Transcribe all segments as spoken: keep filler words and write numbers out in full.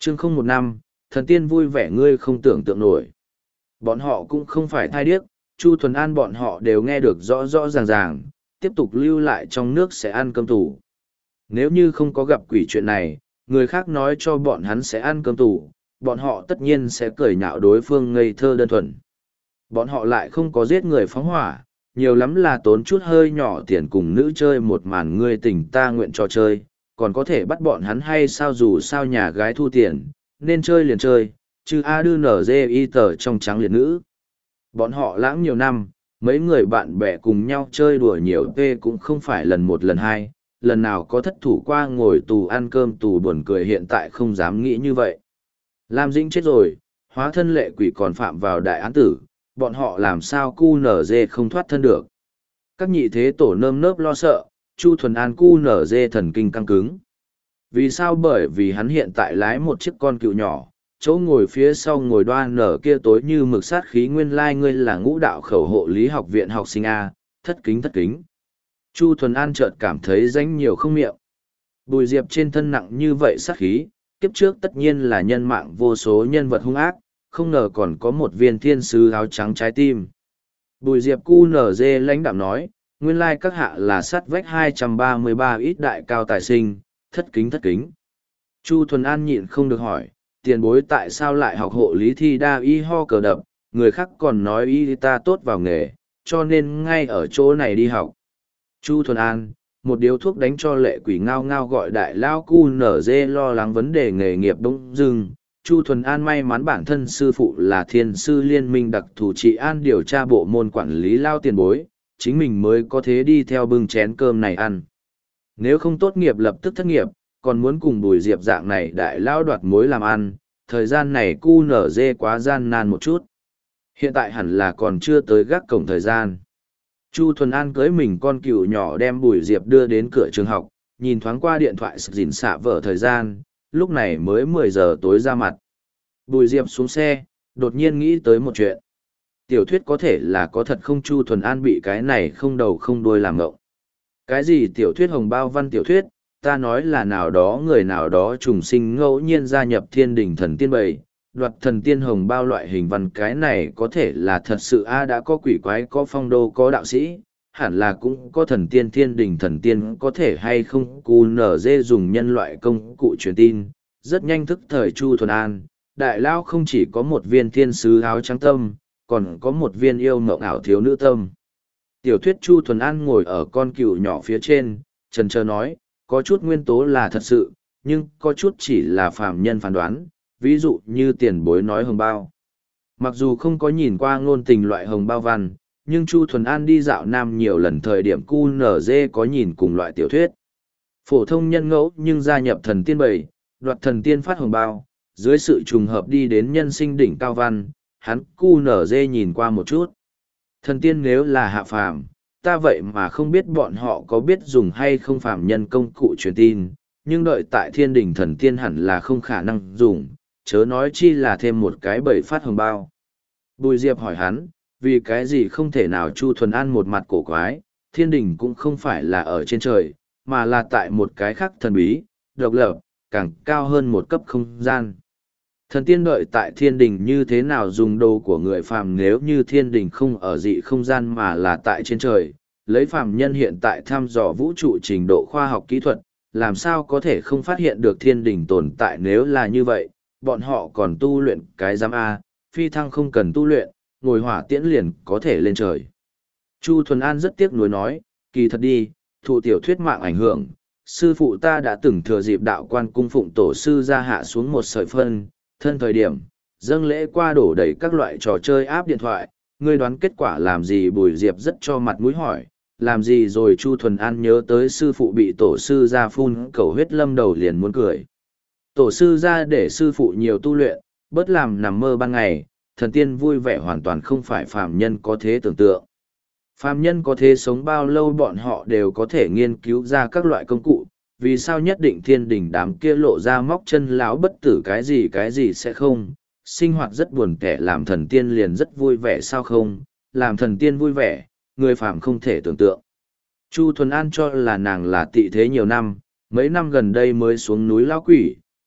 Chương không một năm, thần tiên vui vẻ ngươi không tưởng tượng nổi. Bọn họ cũng không phải thai điếc, Chu Thuần An bọn họ đều nghe được rõ rõ ràng ràng, tiếp tục lưu lại trong nước sẽ ăn cơm tù. Nếu như không có gặp quỷ chuyện này, người khác nói cho bọn hắn sẽ ăn cơm tù, bọn họ tất nhiên sẽ cười nhạo đối phương ngây thơ đơn thuần. Bọn họ lại không có giết người phóng hỏa, nhiều lắm là tốn chút hơi nhỏ tiền cùng nữ chơi một màn ngươi tình ta nguyện trò chơi, còn có thể bắt bọn hắn hay sao dù sao nhà gái thu tiền, nên chơi liền chơi, chứ a đư nở dê y tờ trong trắng liệt nữ. Bọn họ lãng nhiều năm, mấy người bạn bè cùng nhau chơi đùa nhiều tê cũng không phải lần một lần hai, lần nào có thất thủ qua ngồi tù ăn cơm tù buồn cười hiện tại không dám nghĩ như vậy. Lam Dĩnh chết rồi, hóa thân lệ quỷ còn phạm vào đại án tử, bọn họ làm sao cu nở dê không thoát thân được. Các nhị thế tổ nơm nớp lo sợ, Chu Thuần An cu nở dê thần kinh căng cứng. Vì sao? Bởi vì hắn hiện tại lái một chiếc con cựu nhỏ, chỗ ngồi phía sau ngồi đoan nở kia tối như mực sát khí nguyên lai ngươi là ngũ đạo khẩu hộ lý học viện học sinh A, thất kính thất kính. Chu Thuần An chợt cảm thấy danh nhiều không miệng. Bùi Diệp trên thân nặng như vậy sát khí, kiếp trước tất nhiên là nhân mạng vô số nhân vật hung ác, không ngờ còn có một viên thiên sứ áo trắng trái tim. Bùi Diệp cu nở dê lãnh đạm nói, nguyên lai các hạ là sát vách hai trăm ba mươi ba ít đại cao tài sinh, thất kính thất kính. Chu Thuần An nhịn không được hỏi, tiền bối tại sao lại học hộ lý thi đa y ho cờ đập, người khác còn nói y ta tốt vào nghề, cho nên ngay ở chỗ này đi học. Chu Thuần An, một điếu thuốc đánh cho lệ quỷ ngao ngao gọi đại lao cu nở dê lo lắng vấn đề nghề nghiệp đông dưng. Chu Thuần An may mắn bản thân sư phụ là thiên sư liên minh đặc thù trị an điều tra bộ môn quản lý lao tiền bối, chính mình mới có thế đi theo bưng chén cơm này ăn. Nếu không tốt nghiệp lập tức thất nghiệp, còn muốn cùng Bùi Diệp dạng này đại lao đoạt mối làm ăn, thời gian này cu nở dê quá gian nan một chút. Hiện tại hẳn là còn chưa tới gác cổng thời gian. Chu Thuần An cưới mình con cừu nhỏ đem Bùi Diệp đưa đến cửa trường học, nhìn thoáng qua điện thoại sực dìn xạ vở thời gian, lúc này mới mười giờ tối ra mặt. Bùi Diệp xuống xe, đột nhiên nghĩ tới một chuyện. Tiểu thuyết có thể là có thật không? Chu Thuần An bị cái này không đầu không đuôi làm ngộng. Cái gì tiểu thuyết hồng bao văn tiểu thuyết, ta nói là nào đó người nào đó trùng sinh ngẫu nhiên gia nhập thiên đình thần tiên bầy, đoạt thần tiên hồng bao loại hình văn cái này có thể là thật sự a đã có quỷ quái có phong đô có đạo sĩ, hẳn là cũng có thần tiên thiên đình thần tiên có thể hay không cu nở dê dùng nhân loại công cụ truyền tin, rất nhanh thức thời Chu Thuần An, đại lao không chỉ có một viên thiên sứ áo trắng tâm, còn có một viên yêu mộng ảo thiếu nữ tâm. Tiểu thuyết Chu Thuần An ngồi ở con cừu nhỏ phía trên, trần trơ nói, có chút nguyên tố là thật sự, nhưng có chút chỉ là phàm nhân phán đoán, ví dụ như tiền bối nói hồng bao. Mặc dù không có nhìn qua ngôn tình loại hồng bao văn, nhưng Chu Thuần An đi dạo Nam nhiều lần thời điểm cu nở dê có nhìn cùng loại tiểu thuyết. Phổ thông nhân ngẫu nhưng gia nhập thần tiên bầy, đoạt thần tiên phát hồng bao, dưới sự trùng hợp đi đến nhân sinh đỉnh cao văn, hắn cu nở dê nhìn qua một chút. Thần tiên nếu là hạ phàm, ta vậy mà không biết bọn họ có biết dùng hay không phàm nhân công cụ truyền tin, nhưng đợi tại thiên đình thần tiên hẳn là không khả năng dùng, chớ nói chi là thêm một cái bầy phát hồng bao. Bùi Diệp hỏi hắn, vì cái gì không thể nào? Chu Thuần An một mặt cổ quái, thiên đình cũng không phải là ở trên trời, mà là tại một cái khác thần bí, độc lập, càng cao hơn một cấp không gian. Thần tiên đợi tại thiên đình như thế nào dùng đồ của người phàm nếu như thiên đình không ở dị không gian mà là tại trên trời, lấy phàm nhân hiện tại thăm dò vũ trụ trình độ khoa học kỹ thuật, làm sao có thể không phát hiện được thiên đình tồn tại? Nếu là như vậy, bọn họ còn tu luyện cái giám A, phi thăng không cần tu luyện, ngồi hỏa tiễn liền có thể lên trời. Chu Thuần An rất tiếc nuối nói, kỳ thật đi, thụ tiểu thuyết mạng ảnh hưởng, sư phụ ta đã từng thừa dịp đạo quan cung phụng tổ sư ra hạ xuống một sợi phân, thân thời điểm, dâng lễ qua đổ đầy các loại trò chơi áp điện thoại, ngươi đoán kết quả làm gì? Bùi Diệp rất cho mặt mũi hỏi, làm gì rồi? Chu Thuần An nhớ tới sư phụ bị tổ sư ra phun cầu huyết lâm đầu liền muốn cười. Tổ sư ra để sư phụ nhiều tu luyện, bớt làm nằm mơ ban ngày, thần tiên vui vẻ hoàn toàn không phải phàm nhân có thế tưởng tượng. Phàm nhân có thế sống bao lâu bọn họ đều có thể nghiên cứu ra các loại công cụ, vì sao nhất định thiên đình đám kia lộ ra móc chân láo bất tử cái gì cái gì sẽ không, sinh hoạt rất buồn tẻ làm thần tiên liền rất vui vẻ sao không, làm thần tiên vui vẻ, người phàm không thể tưởng tượng. Chu Thuần An cho là nàng là tị thế nhiều năm, mấy năm gần đây mới xuống núi lão quỷ,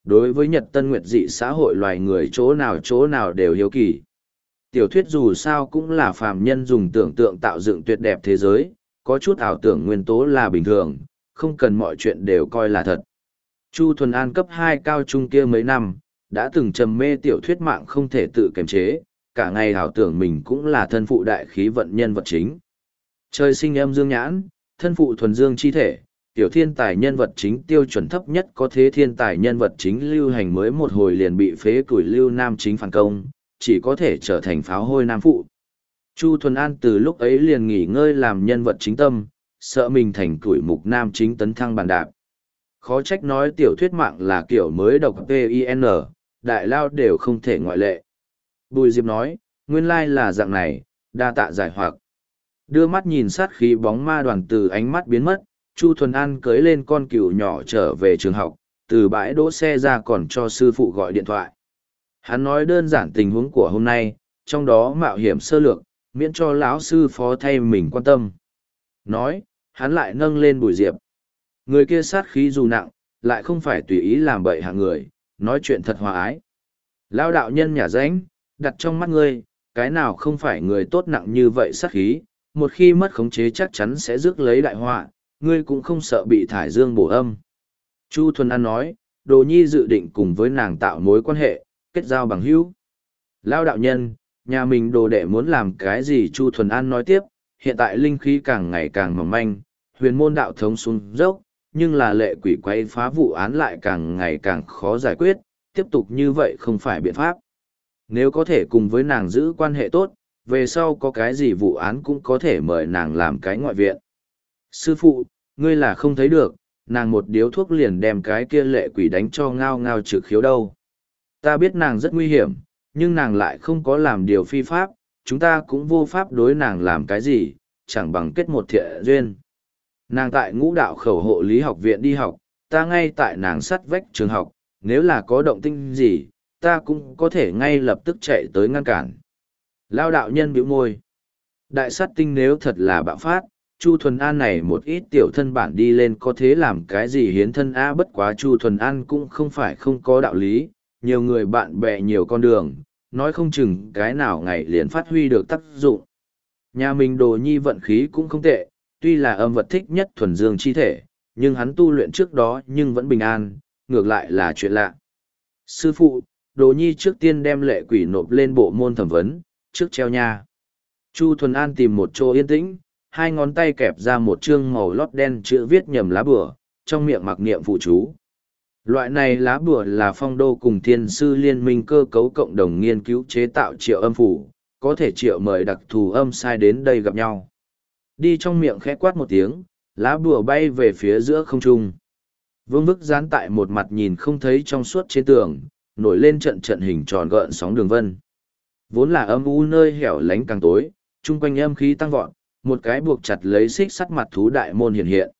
đối với Nhật Tân Nguyệt dị xã hội loài người chỗ nào chỗ nào đều hiếu kỳ. Tiểu thuyết dù sao cũng là phàm nhân dùng tưởng tượng tạo dựng tuyệt đẹp thế giới, có chút ảo tưởng nguyên tố là bình thường, không cần mọi chuyện đều coi là thật. Chu Thuần An cấp hai cao trung kia mấy năm, đã từng trầm mê tiểu thuyết mạng không thể tự kiềm chế, cả ngày ảo tưởng mình cũng là thân phụ đại khí vận nhân vật chính. Trời sinh âm dương nhãn, thân phụ thuần dương chi thể, tiểu thiên tài nhân vật chính tiêu chuẩn thấp nhất có thế thiên tài nhân vật chính lưu hành mới một hồi liền bị phế củi lưu nam chính phản công, chỉ có thể trở thành pháo hôi nam phụ. Chu Thuần An từ lúc ấy liền nghỉ ngơi làm nhân vật chính tâm, sợ mình thành củi mục nam chính tấn thăng bàn đạp. Khó trách nói tiểu thuyết mạng là kiểu mới độc pin, đại lao đều không thể ngoại lệ. Bùi Diệp nói, nguyên lai là dạng này, đa tạ giải hoặc. Đưa mắt nhìn sát khí bóng ma đoàn từ ánh mắt biến mất, Chu Thuần An cưới lên con cừu nhỏ trở về trường học, từ bãi đỗ xe ra còn cho sư phụ gọi điện thoại. Hắn nói đơn giản tình huống của hôm nay, trong đó mạo hiểm sơ lược, miễn cho lão sư phó thay mình quan tâm. Nói, hắn lại nâng lên Bùi Diệp. Người kia sát khí dù nặng, lại không phải tùy ý làm bậy hạng người, nói chuyện thật hòa ái. Lao đạo nhân nhà ránh, đặt trong mắt ngươi, cái nào không phải người tốt nặng như vậy sát khí, một khi mất khống chế chắc chắn sẽ rước lấy đại họa, ngươi cũng không sợ bị thải dương bổ âm. Chu Thuần An nói, Đồ Nhi dự định cùng với nàng tạo mối quan hệ, kết giao bằng hữu. Lao đạo nhân, nhà mình đồ đệ muốn làm cái gì? Chu Thuần An nói tiếp, hiện tại linh khí càng ngày càng mỏng manh, huyền môn đạo thống xuống dốc, nhưng là lệ quỷ quay phá vụ án lại càng ngày càng khó giải quyết, tiếp tục như vậy không phải biện pháp. Nếu có thể cùng với nàng giữ quan hệ tốt, về sau có cái gì vụ án cũng có thể mời nàng làm cái ngoại viện. Sư phụ, ngươi là không thấy được, nàng một điếu thuốc liền đem cái kia lệ quỷ đánh cho ngao ngao trực khiếu đâu. Ta biết nàng rất nguy hiểm, nhưng nàng lại không có làm điều phi pháp, chúng ta cũng vô pháp đối nàng làm cái gì, chẳng bằng kết một thiện duyên. Nàng tại ngũ đạo khẩu hộ lý học viện đi học, ta ngay tại nàng sắt vách trường học, nếu là có động tĩnh gì, ta cũng có thể ngay lập tức chạy tới ngăn cản. Lao đạo nhân bĩu môi. Đại sát tinh nếu thật là bạo phát, Chu Thuần An này một ít tiểu thân bản đi lên có thế làm cái gì hiến thân a, bất quá Chu Thuần An cũng không phải không có đạo lý, nhiều người bạn bè nhiều con đường, nói không chừng cái nào ngày liền phát huy được tác dụng. Nhà mình Đồ Nhi vận khí cũng không tệ, tuy là âm vật thích nhất thuần dương chi thể, nhưng hắn tu luyện trước đó nhưng vẫn bình an, ngược lại là chuyện lạ. Sư phụ, Đồ Nhi trước tiên đem lệ quỷ nộp lên bộ môn thẩm vấn, trước treo nha. Chu Thuần An tìm một chỗ yên tĩnh, hai ngón tay kẹp ra một chương màu lót đen chữ viết nhầm lá bùa, trong miệng mặc niệm phụ chú. Loại này lá bùa là Phong Đô cùng Thiên sư liên minh cơ cấu cộng đồng nghiên cứu chế tạo triệu âm phủ, có thể triệu mời đặc thù âm sai đến đây gặp nhau. Đi trong miệng khẽ quát một tiếng, lá bùa bay về phía giữa không trung. Vương vức dán tại một mặt nhìn không thấy trong suốt trên tường, nổi lên trận trận hình tròn gợn sóng đường vân. Vốn là âm u nơi hẻo lánh càng tối, chung quanh âm khí tăng vọt, một cái buộc chặt lấy xích sắt mặt thú đại môn hiện hiện.